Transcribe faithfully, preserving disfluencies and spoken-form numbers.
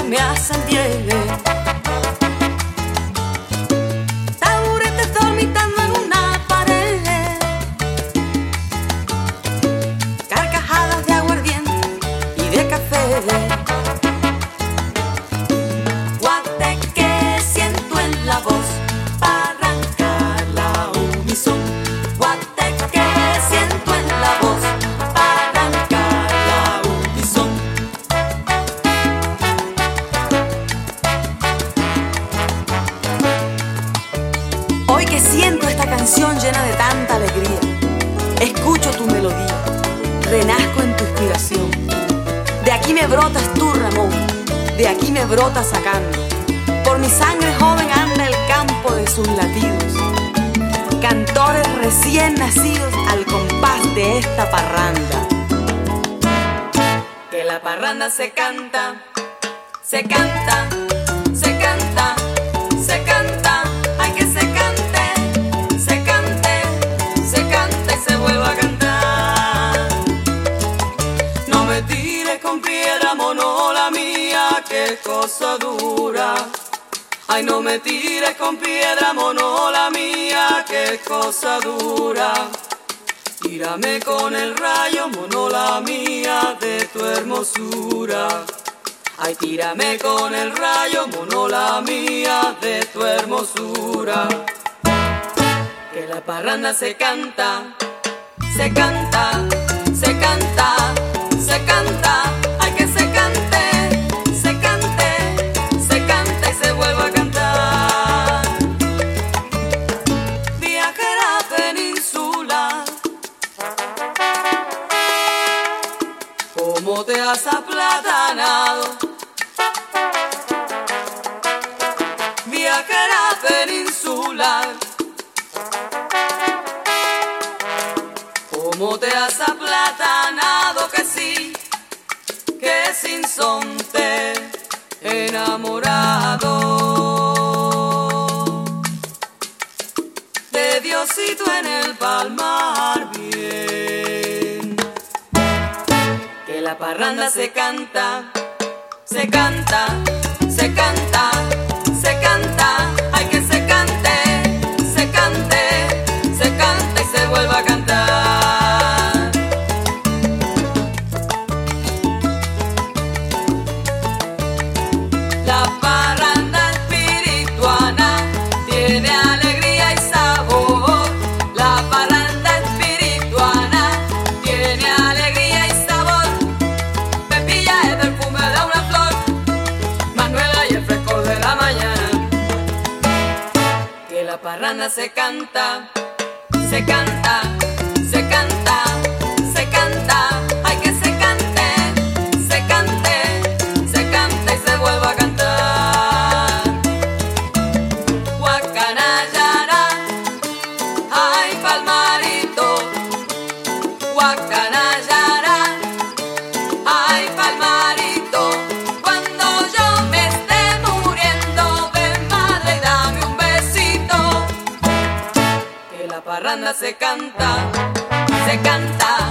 me hacen bien. Taburetes dormitando en una pared, carcajadas de aguardiente y de café. Guateque siento en la voz para arrancarla unison. Guateque siento en la voz para arrancarla unison. Hoy que siento esta canción llena de tanta alegría, escucho tu melodía, renazco en tu inspiración. De aquí me brotas tú, Ramón, de aquí me brotas sacando. Por mi sangre joven anda el campo de sus latidos, cantores recién nacidos al compás de esta parranda. Que la parranda se canta, se canta, se canta, se canta. Hay que se cante, se cante, se cante y se vuelva a cantar. No me tires con piedra, monola mía, que cosa dura. Ay, no me tires con piedra, monola mía, que cosa dura. Tírame con el rayo, monola mía, de tu hermosura. Ay, tírame con el rayo, monola mía, de tu hermosura. Que la parranda se canta, se canta, se canta, se canta. Ay, que se cante, se cante, se canta y se vuelva a cantar. Viajera peninsular, ¿cómo te has aplatanado? Viajera peninsular, ¿cómo te has aplatanado? Que sí, que sin son te he enamorado de Diosito en el palmar bien. Que la parranda se canta, se canta, se canta, se canta. Hay que se cante, se cante, se canta y se vuelva a cantar. La parranda espirituana tiene alegría y sabor. La parranda espirituana tiene alegría y sabor. Pepilla es perfume de una flor, Manuela y el frescor de la mañana. Que la parranda se canta, se canta, se canta, se canta. Hay que se cante, se cante, se canta y se vuelva a cantar. Guacanayara, ay palmarito. Guacanayara, ay palmarito. Cuando yo me esté muriendo, ven madre, dame un besito. Que la parranda se canta, se canta.